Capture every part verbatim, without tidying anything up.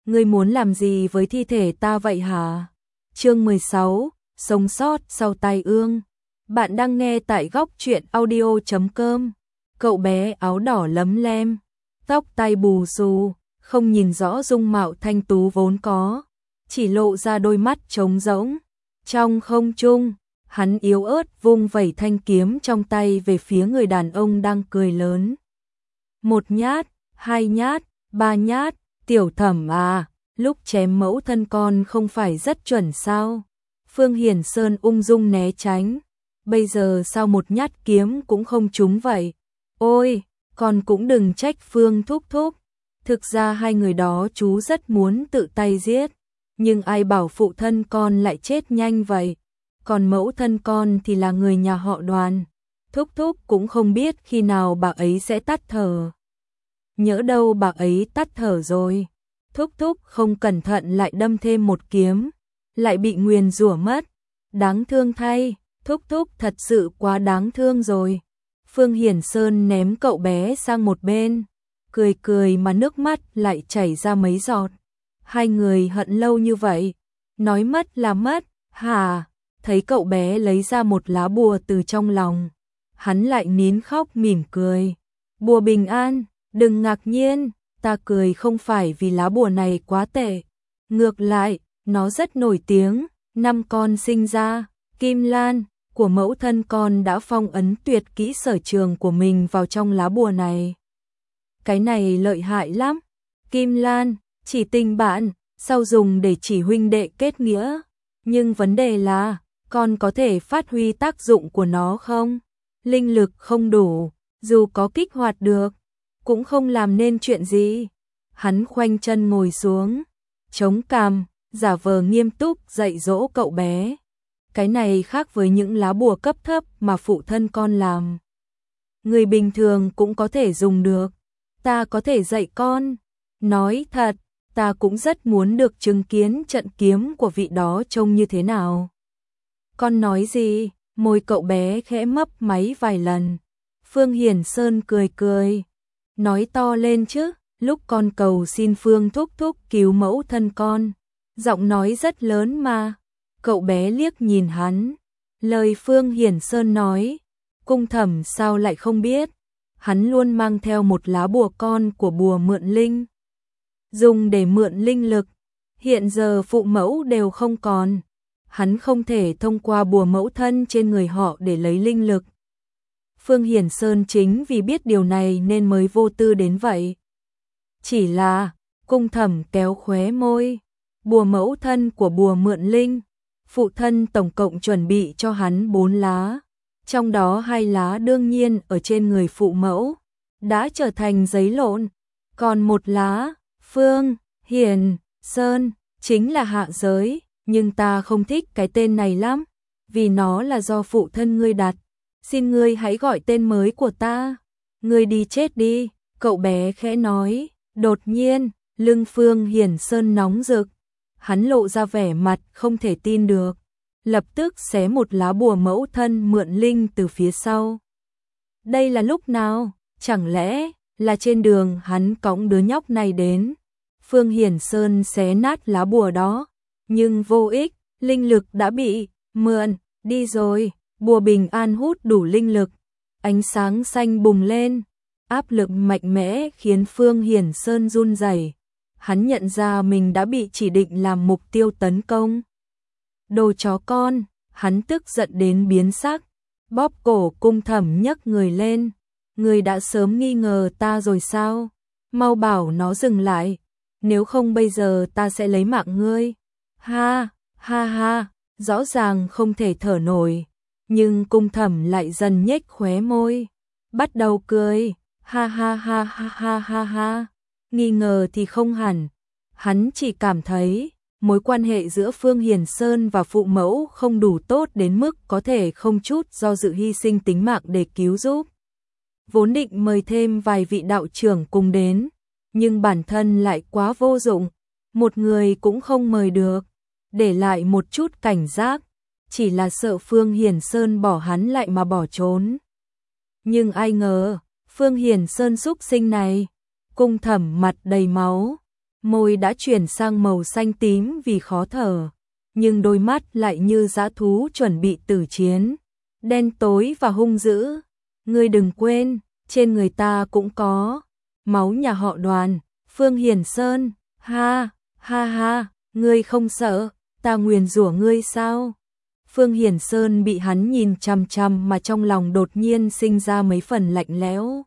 Ngươi muốn làm gì với thi thể ta vậy hả? Chương mười sáu, sống sót sau tai ương. Bạn đang nghe tại góc truyện audio chấm com. Cậu bé áo đỏ lấm lem, tóc tai bù xù, không nhìn rõ dung mạo thanh tú vốn có, chỉ lộ ra đôi mắt trống rỗng. Trong không trung, hắn yếu ớt vung vẩy thanh kiếm trong tay về phía người đàn ông đang cười lớn. Một nhát, hai nhát, ba nhát, Tiểu Thẩm à, lúc chém mẫu thân con không phải rất chuẩn sao? Phương Hiển Sơn ung dung né tránh, bây giờ sao một nhát kiếm cũng không trúng vậy? Ôi, con cũng đừng trách Phương thúc thúc. Thực ra hai người đó chú rất muốn tự tay giết, nhưng ai bảo phụ thân con lại chết nhanh vậy? Còn mẫu thân con thì là người nhà họ Đoàn. Thúc thúc cũng không biết khi nào bà ấy sẽ tắt thở. Nhỡ đâu bà ấy tắt thở rồi, thúc thúc không cẩn thận lại đâm thêm một kiếm, lại bị nguyền rủa mất. Đáng thương thay, thúc thúc thật sự quá đáng thương rồi. Phương Hiển Sơn ném cậu bé sang một bên, cười cười mà nước mắt lại chảy ra mấy giọt. Hai người hận lâu như vậy, nói mất là mất, hả? Thấy cậu bé lấy ra một lá bùa từ trong lòng, hắn lại nín khóc mỉm cười. Bùa bình an, đừng ngạc nhiên, ta cười không phải vì lá bùa này quá tệ. Ngược lại, nó rất nổi tiếng, năm con sinh ra, Kim Lan của mẫu thân con đã phong ấn tuyệt kỹ sở trường của mình vào trong lá bùa này. Cái này lợi hại lắm. Kim Lan, chỉ tình bạn, sao dùng để chỉ huynh đệ kết nghĩa? Nhưng vấn đề là, con có thể phát huy tác dụng của nó không? Linh lực không đủ, dù có kích hoạt được, cũng không làm nên chuyện gì. Hắn khoanh chân ngồi xuống, chống cằm, giả vờ nghiêm túc dạy dỗ cậu bé. Cái này khác với những lá bùa cấp thấp mà phụ thân con làm. Người bình thường cũng có thể dùng được. Ta có thể dạy con. Nói thật, ta cũng rất muốn được chứng kiến trận kiếm của vị đó trông như thế nào. Con nói gì? Môi cậu bé khẽ mấp máy vài lần. Phương Hiển Sơn cười cười. Nói to lên chứ, lúc con cầu xin Phương thúc thúc cứu mẫu thân con. Giọng nói rất lớn mà. Cậu bé liếc nhìn hắn. Lời Phương Hiển Sơn nói, Cung Thẩm sao lại không biết. Hắn luôn mang theo một lá bùa con của bùa mượn linh, dùng để mượn linh lực. Hiện giờ phụ mẫu đều không còn, hắn không thể thông qua bùa mẫu thân trên người họ để lấy linh lực. Phương Hiển Sơn chính vì biết điều này nên mới vô tư đến vậy. Chỉ là, Cung Thẩm kéo khóe môi, bùa mẫu thân của bùa mượn linh, phụ thân tổng cộng chuẩn bị cho hắn bốn lá, trong đó hai lá đương nhiên ở trên người phụ mẫu, đã trở thành giấy lộn, còn một lá, Phương Hiển Sơn, chính là hạ giới, nhưng ta không thích cái tên này lắm, vì nó là do phụ thân ngươi đặt. Xin ngươi hãy gọi tên mới của ta. Ngươi đi chết đi, cậu bé khẽ nói. Đột nhiên, lưng Phương Hiển Sơn nóng rực. Hắn lộ ra vẻ mặt không thể tin được. Lập tức xé một lá bùa mẫu thân mượn linh từ phía sau. Đây là lúc nào? Chẳng lẽ là trên đường hắn cõng đứa nhóc này đến? Phương Hiển Sơn xé nát lá bùa đó, nhưng vô ích, linh lực đã bị mượn đi rồi. Bùa bình an hút đủ linh lực, ánh sáng xanh bùng lên, áp lực mạnh mẽ khiến Phương Hiển Sơn run rẩy. Hắn nhận ra mình đã bị chỉ định làm mục tiêu tấn công. Đồ chó con, hắn tức giận đến biến sắc, bóp cổ Cung Thẩm nhấc người lên. Người đã sớm nghi ngờ ta rồi sao? Mau bảo nó dừng lại, nếu không bây giờ ta sẽ lấy mạng ngươi. Ha, ha ha, rõ ràng không thể thở nổi. Nhưng Cung Thẩm lại dần nhếch khóe môi, bắt đầu cười, ha ha ha ha ha ha ha. Nghi ngờ thì không hẳn, hắn chỉ cảm thấy mối quan hệ giữa Phương Hiển Sơn và phụ mẫu không đủ tốt đến mức có thể không chút do dự hy sinh tính mạng để cứu giúp. Vốn định mời thêm vài vị đạo trưởng cùng đến, nhưng bản thân lại quá vô dụng, một người cũng không mời được, để lại một chút cảnh giác. Chỉ là sợ Phương Hiển Sơn bỏ hắn lại mà bỏ trốn. Nhưng ai ngờ, Phương Hiển Sơn xúc sinh này, Cung Thẩm mặt đầy máu, môi đã chuyển sang màu xanh tím vì khó thở, nhưng đôi mắt lại như dã thú chuẩn bị tử chiến, đen tối và hung dữ. Ngươi đừng quên, trên người ta cũng có máu nhà họ Đoàn, Phương Hiển Sơn. Ha, ha ha, ngươi không sợ ta nguyền rủa ngươi sao? Phương Hiển Sơn bị hắn nhìn chằm chằm mà trong lòng đột nhiên sinh ra mấy phần lạnh lẽo.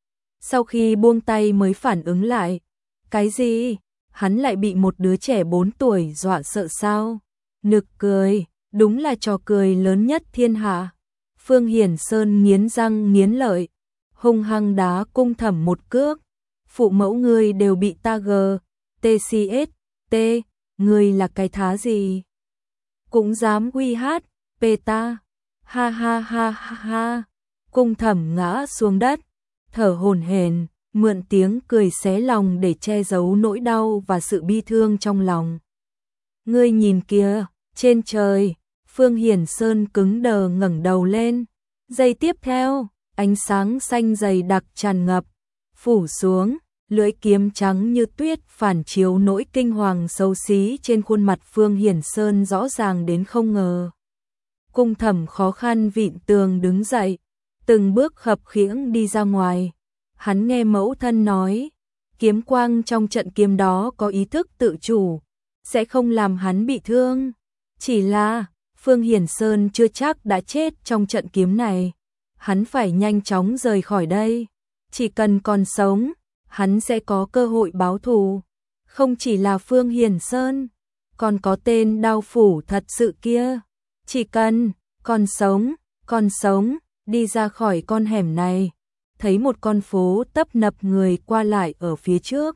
Sau khi buông tay mới phản ứng lại, cái gì? Hắn lại bị một đứa trẻ bốn tuổi dọa sợ sao? Nực cười, đúng là trò cười lớn nhất thiên hạ. Phương Hiển Sơn nghiến răng nghiến lợi, hung hăng đá Cung Thẩm một cước. Phụ mẫu ngươi đều bị ta gờ, tê xê ét, T, ngươi là cái thá gì? Cũng dám uy hát, pê ta. Ha ha ha ha ha. Cung Thẩm ngã xuống đất, thở hổn hển, mượn tiếng cười xé lòng để che giấu nỗi đau và sự bi thương trong lòng. Ngươi nhìn kìa, trên trời. Phương Hiển Sơn cứng đờ ngẩng đầu lên. Giây tiếp theo, ánh sáng xanh dày đặc tràn ngập, phủ xuống, lưỡi kiếm trắng như tuyết phản chiếu nỗi kinh hoàng xấu xí trên khuôn mặt Phương Hiển Sơn rõ ràng đến không ngờ. Cung Thẩm khó khăn vịn tường đứng dậy, từng bước khập khiễng đi ra ngoài. Hắn nghe mẫu thân nói, kiếm quang trong trận kiếm đó có ý thức tự chủ, sẽ không làm hắn bị thương. Chỉ là Phương Hiển Sơn chưa chắc đã chết trong trận kiếm này. Hắn phải nhanh chóng rời khỏi đây. Chỉ cần còn sống, hắn sẽ có cơ hội báo thù. Không chỉ là Phương Hiển Sơn, còn có tên đao phủ thật sự kia. Chỉ cần còn sống, còn sống, đi ra khỏi con hẻm này, thấy một con phố tấp nập người qua lại ở phía trước.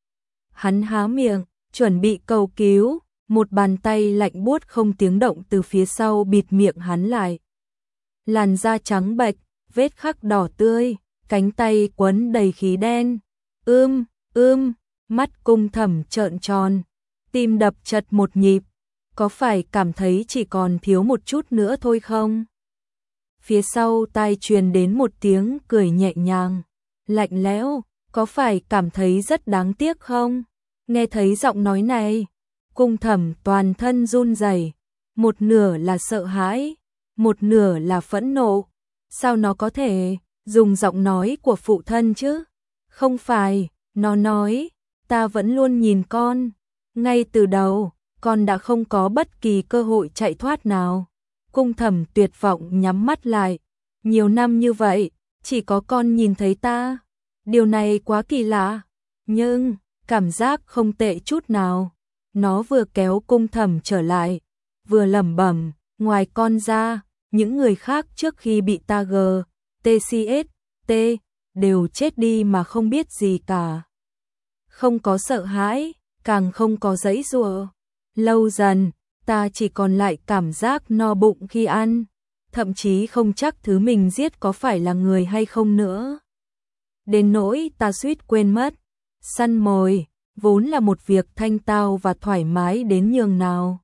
Hắn há miệng, chuẩn bị cầu cứu. Một bàn tay lạnh buốt không tiếng động từ phía sau bịt miệng hắn lại. Làn da trắng bệch, vết khắc đỏ tươi, cánh tay quấn đầy khí đen. Ưm, ưm, mắt Cung Thẩm trợn tròn, tim đập chật một nhịp. Có phải cảm thấy chỉ còn thiếu một chút nữa thôi không? Phía sau tai truyền đến một tiếng cười nhẹ nhàng, lạnh lẽo. Có phải cảm thấy rất đáng tiếc không? Nghe thấy giọng nói này, Cung Thẩm toàn thân run rẩy, một nửa là sợ hãi, một nửa là phẫn nộ. Sao nó có thể dùng giọng nói của phụ thân chứ? Không phải, nó nói, ta vẫn luôn nhìn con. Ngay từ đầu, con đã không có bất kỳ cơ hội chạy thoát nào. Cung Thẩm tuyệt vọng nhắm mắt lại. Nhiều năm như vậy, chỉ có con nhìn thấy ta. Điều này quá kỳ lạ, nhưng cảm giác không tệ chút nào. Nó vừa kéo Cung Thẩm trở lại, vừa lẩm bẩm, ngoài con ra, những người khác trước khi bị ta gờ, tê xê ét, T, đều chết đi mà không biết gì cả. Không có sợ hãi, càng không có giãy giụa. Lâu dần, ta chỉ còn lại cảm giác no bụng khi ăn, thậm chí không chắc thứ mình giết có phải là người hay không nữa. Đến nỗi ta suýt quên mất, săn mồi vốn là một việc thanh tao và thoải mái đến nhường nào.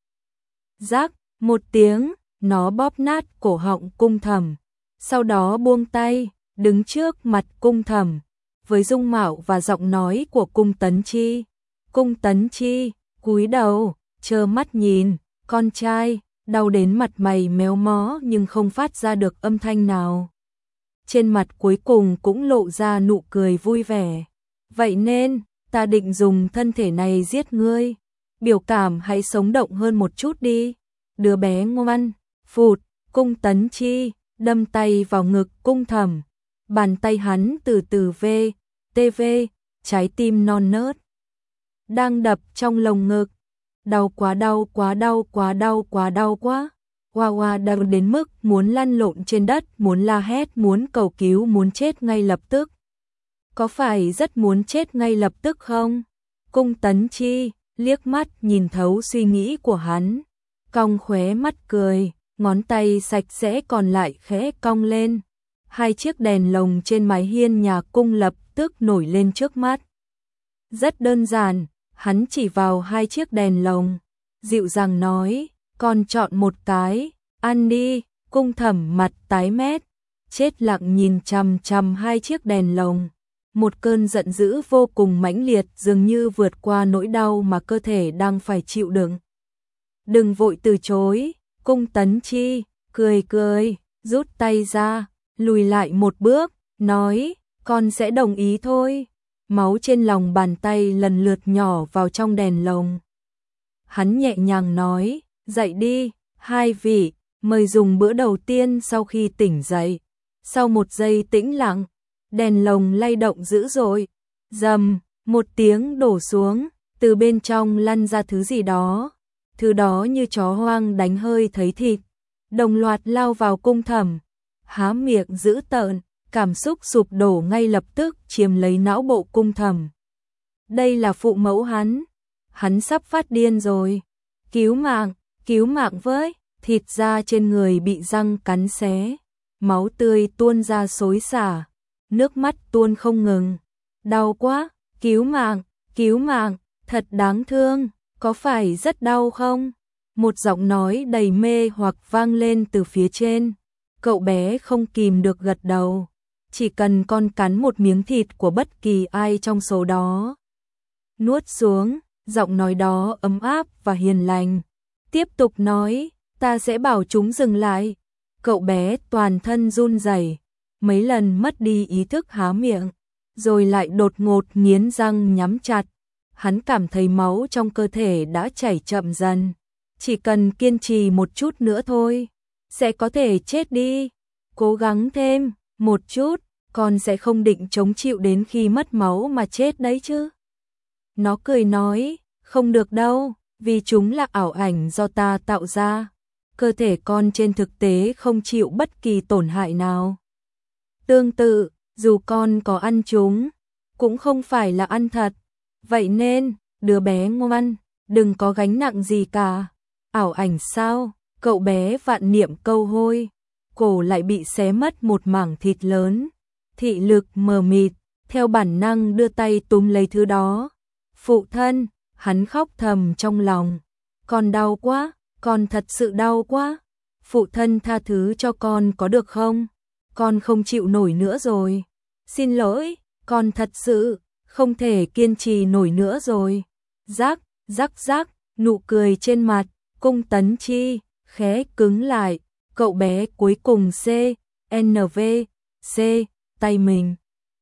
Rắc, một tiếng, nó bóp nát cổ họng Cung Thẩm, sau đó buông tay, đứng trước mặt Cung Thẩm, với dung mạo và giọng nói của Cung Tấn Chi. Cung Tấn Chi, cúi đầu, trơ mắt nhìn, con trai, đau đến mặt mày méo mó nhưng không phát ra được âm thanh nào. Trên mặt cuối cùng cũng lộ ra nụ cười vui vẻ. Vậy nên, ta định dùng thân thể này giết ngươi. Biểu cảm hãy sống động hơn một chút đi. Đứa bé ngoan. Phụt, Cung Tấn Chi đâm tay vào ngực Cung Thẩm. Bàn tay hắn từ từ về, tê vê, trái tim non nớt đang đập trong lồng ngực. Đau quá đau quá đau quá đau quá đau quá. Hoa hoa đau đến mức muốn lăn lộn trên đất, muốn la hét, muốn cầu cứu, muốn chết ngay lập tức. Có phải rất muốn chết ngay lập tức không? Cung Tấn Chi liếc mắt nhìn thấu suy nghĩ của hắn, cong khóe mắt cười, ngón tay sạch sẽ còn lại khẽ cong lên. Hai chiếc đèn lồng trên mái hiên nhà cung lập tức nổi lên trước mắt. Rất đơn giản, hắn chỉ vào hai chiếc đèn lồng, dịu dàng nói, con chọn một cái, ăn đi. Cung Thẩm mặt tái mét, chết lặng nhìn chằm chằm hai chiếc đèn lồng. một cơn giận dữ vô cùng mãnh liệt dường như vượt qua nỗi đau mà cơ thể đang phải chịu đựng. Đừng vội từ chối, Cung Tấn Chi, cười cười, rút tay ra, lùi lại một bước, nói, con sẽ đồng ý thôi. Máu trên lòng bàn tay lần lượt nhỏ vào trong đèn lồng. Hắn nhẹ nhàng nói, dậy đi, hai vị, mời dùng bữa đầu tiên sau khi tỉnh dậy. Sau một giây tĩnh lặng, đèn lồng lay động dữ dội, rầm, một tiếng đổ xuống, từ bên trong lăn ra thứ gì đó. Thứ đó như chó hoang đánh hơi thấy thịt, đồng loạt lao vào Cung Thẩm, há miệng dữ tợn, cảm xúc sụp đổ ngay lập tức chiếm lấy não bộ Cung Thẩm. Đây là phụ mẫu hắn, hắn sắp phát điên rồi. Cứu mạng, cứu mạng với, thịt da trên người bị răng cắn xé, máu tươi tuôn ra xối xả, nước mắt tuôn không ngừng. Đau quá, cứu mạng, cứu mạng, thật đáng thương, có phải rất đau không? Một giọng nói đầy mê hoặc vang lên từ phía trên. Cậu bé không kìm được gật đầu. Chỉ cần con cắn một miếng thịt của bất kỳ ai trong số đó. Nuốt xuống, giọng nói đó ấm áp và hiền lành. Tiếp tục nói, ta sẽ bảo chúng dừng lại. Cậu bé toàn thân run rẩy, mấy lần mất đi ý thức há miệng, rồi lại đột ngột nghiến răng nhắm chặt. Hắn cảm thấy máu trong cơ thể đã chảy chậm dần. Chỉ cần kiên trì một chút nữa thôi, sẽ có thể chết đi. Cố gắng thêm, một chút, con sẽ không định chống chịu đến khi mất máu mà chết đấy chứ. Nó cười nói, không được đâu, vì chúng là ảo ảnh do ta tạo ra. Cơ thể con trên thực tế không chịu bất kỳ tổn hại nào. Tương tự, dù con có ăn chúng, cũng không phải là ăn thật. Vậy nên, đứa bé ngoan, đừng có gánh nặng gì cả. Ảo ảnh sao? Cậu bé vạn niệm câu hôi, cổ lại bị xé mất một mảng thịt lớn. Thị lực mờ mịt, theo bản năng đưa tay túm lấy thứ đó. Phụ thân, hắn khóc thầm trong lòng. Con đau quá, con thật sự đau quá. Phụ thân tha thứ cho con có được không? Con không chịu nổi nữa rồi. Xin lỗi, con thật sự không thể kiên trì nổi nữa rồi. Rắc, rắc rắc, nụ cười trên mặt Cung Tấn Chi khẽ cứng lại. Cậu bé cuối cùng C, N V, C, tay mình.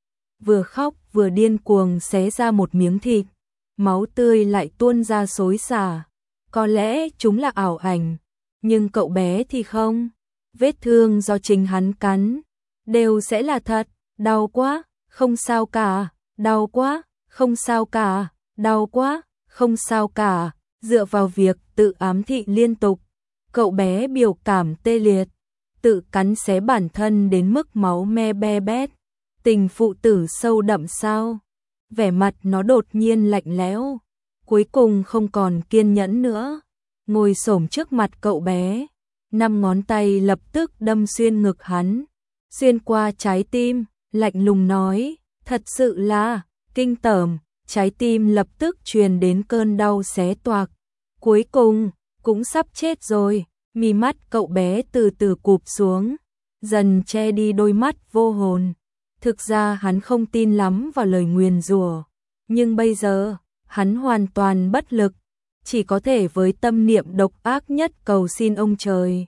Vừa khóc vừa điên cuồng xé ra một miếng thịt. Máu tươi lại tuôn ra xối xả. Có lẽ chúng là ảo ảnh, nhưng cậu bé thì không. Vết thương do chính hắn cắn đều sẽ là thật. Đau quá, không sao cả. Đau quá, không sao cả. Đau quá, không sao cả. Dựa vào việc tự ám thị liên tục, cậu bé biểu cảm tê liệt, tự cắn xé bản thân đến mức máu me be bét. Tình phụ tử sâu đậm sao? Vẻ mặt nó đột nhiên lạnh lẽo, cuối cùng không còn kiên nhẫn nữa, ngồi xổm trước mặt cậu bé, năm ngón tay lập tức đâm xuyên ngực hắn, xuyên qua trái tim, lạnh lùng nói, thật sự là kinh tởm. Trái tim lập tức truyền đến cơn đau xé toạc. Cuối cùng, cũng sắp chết rồi. Mí mắt cậu bé từ từ cụp xuống, dần che đi đôi mắt vô hồn. Thực ra hắn không tin lắm vào lời nguyền rủa, nhưng bây giờ, hắn hoàn toàn bất lực, chỉ có thể với tâm niệm độc ác nhất cầu xin ông trời.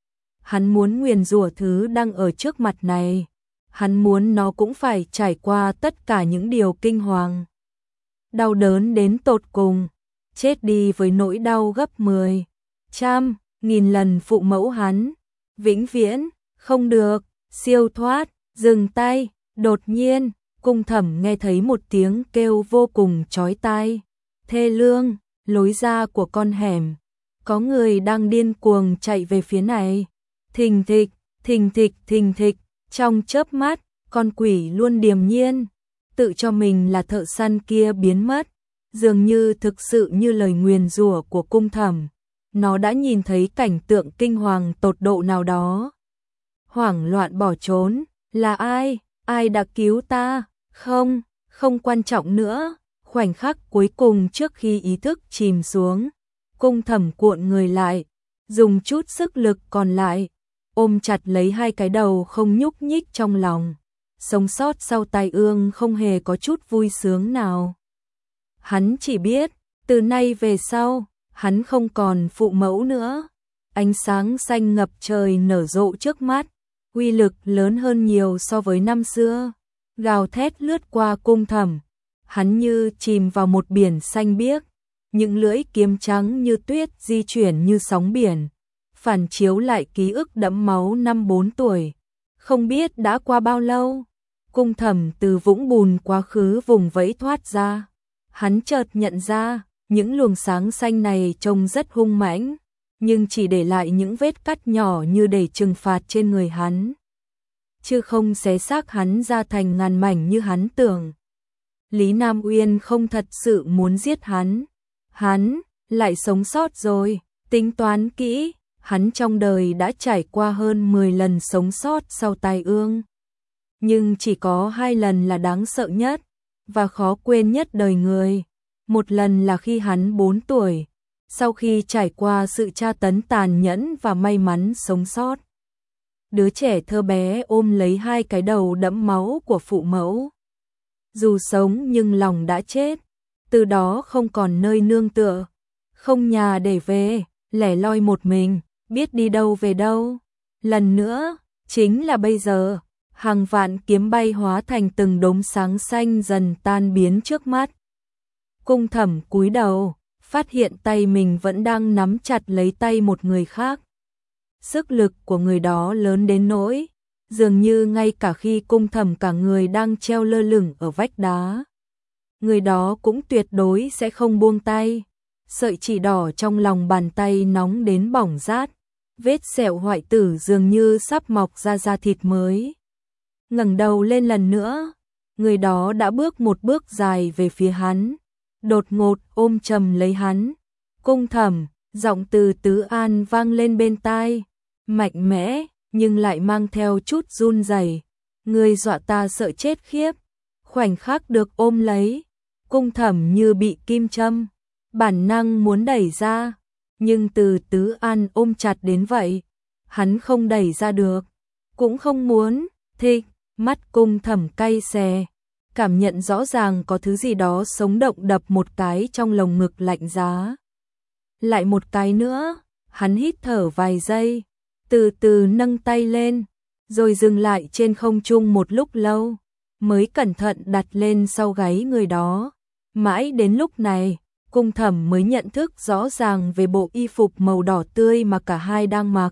Hắn muốn nguyền rủa thứ đang ở trước mặt này, hắn muốn nó cũng phải trải qua tất cả những điều kinh hoàng. Đau đớn đến tột cùng, chết đi với nỗi đau gấp mười, trăm, nghìn lần phụ mẫu hắn. Vĩnh viễn, không được, siêu thoát, dừng tay. Đột nhiên, Cung Thẩm nghe thấy một tiếng kêu vô cùng chói tai, thê lương, lối ra của con hẻm. Có người đang điên cuồng chạy về phía này. Thình thịch, thình thịch, thình thịch, trong chớp mắt, con quỷ luôn điềm nhiên, tự cho mình là thợ săn kia biến mất, dường như thực sự như lời nguyền rủa của Cung Thẩm. Nó đã nhìn thấy cảnh tượng kinh hoàng tột độ nào đó. Hoảng loạn bỏ trốn, là ai? Ai đã cứu ta? Không, không quan trọng nữa. Khoảnh khắc cuối cùng trước khi ý thức chìm xuống, Cung Thẩm cuộn người lại, dùng chút sức lực còn lại, ôm chặt lấy hai cái đầu không nhúc nhích trong lòng. sống sót sau tai ương không hề có chút vui sướng nào. Hắn chỉ biết, từ nay về sau, hắn không còn phụ mẫu nữa. Ánh sáng xanh ngập trời nở rộ trước mắt, uy lực lớn hơn nhiều so với năm xưa. Gào thét lướt qua Cung Thẩm, hắn như chìm vào một biển xanh biếc, những lưỡi kiếm trắng như tuyết di chuyển như sóng biển, phản chiếu lại ký ức đẫm máu năm bốn tuổi. Không biết đã qua bao lâu, Cung Thẩm từ vũng bùn quá khứ vùng vẫy thoát ra. Hắn chợt nhận ra, những luồng sáng xanh này trông rất hung mãnh, nhưng chỉ để lại những vết cắt nhỏ như để trừng phạt trên người hắn, chứ không xé xác hắn ra thành ngàn mảnh như hắn tưởng. Lý Nam Uyên không thật sự muốn giết hắn, hắn lại sống sót rồi. Tính toán kỹ, hắn trong đời đã trải qua hơn mười lần sống sót sau tai ương, nhưng chỉ có hai lần là đáng sợ nhất và khó quên nhất đời người. Một lần là khi hắn bốn tuổi, sau khi trải qua sự tra tấn tàn nhẫn và may mắn sống sót. Đứa trẻ thơ bé ôm lấy hai cái đầu đẫm máu của phụ mẫu. Dù sống nhưng lòng đã chết, từ đó không còn nơi nương tựa, không nhà để về, lẻ loi một mình, biết đi đâu về đâu. Lần nữa, chính là bây giờ, hàng vạn kiếm bay hóa thành từng đốm sáng xanh dần tan biến trước mắt. Cung Thẩm cúi đầu, phát hiện tay mình vẫn đang nắm chặt lấy tay một người khác. Sức lực của người đó lớn đến nỗi, dường như ngay cả khi Cung Thẩm cả người đang treo lơ lửng ở vách đá, người đó cũng tuyệt đối sẽ không buông tay. Sợi chỉ đỏ trong lòng bàn tay nóng đến bỏng rát, vết sẹo hoại tử dường như sắp mọc ra da thịt mới. Ngẩng đầu lên lần nữa, người đó đã bước một bước dài về phía hắn, đột ngột ôm chầm lấy hắn. Cung Thẩm, giọng từ Tứ An vang lên bên tai, mạnh mẽ nhưng lại mang theo chút run rẩy. Ngươi dọa ta sợ chết khiếp. Khoảnh khắc được ôm lấy, Cung Thẩm như bị kim châm, bản năng muốn đẩy ra, nhưng từ Tứ An ôm chặt đến vậy, hắn không đẩy ra được, cũng không muốn. Thịch, mắt Cung Thẩm cay xè, cảm nhận rõ ràng có thứ gì đó sống động đập một cái trong lồng ngực lạnh giá. Lại một cái nữa, hắn hít thở vài giây, từ từ nâng tay lên, rồi dừng lại trên không trung một lúc lâu, mới cẩn thận đặt lên sau gáy người đó. Mãi đến lúc này, Cung Thẩm mới nhận thức rõ ràng về bộ y phục màu đỏ tươi mà cả hai đang mặc.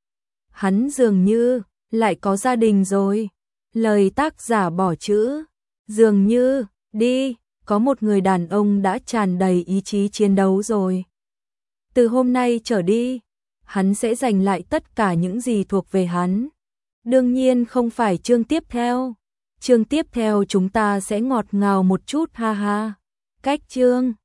Hắn dường như lại có gia đình rồi. Lời tác giả bỏ chữ dường như đi, có một người đàn ông đã tràn đầy ý chí chiến đấu rồi. Từ hôm nay trở đi, hắn sẽ giành lại tất cả những gì thuộc về hắn. Đương nhiên không phải chương tiếp theo. Chương tiếp theo chúng ta sẽ ngọt ngào một chút ha ha. Cách chương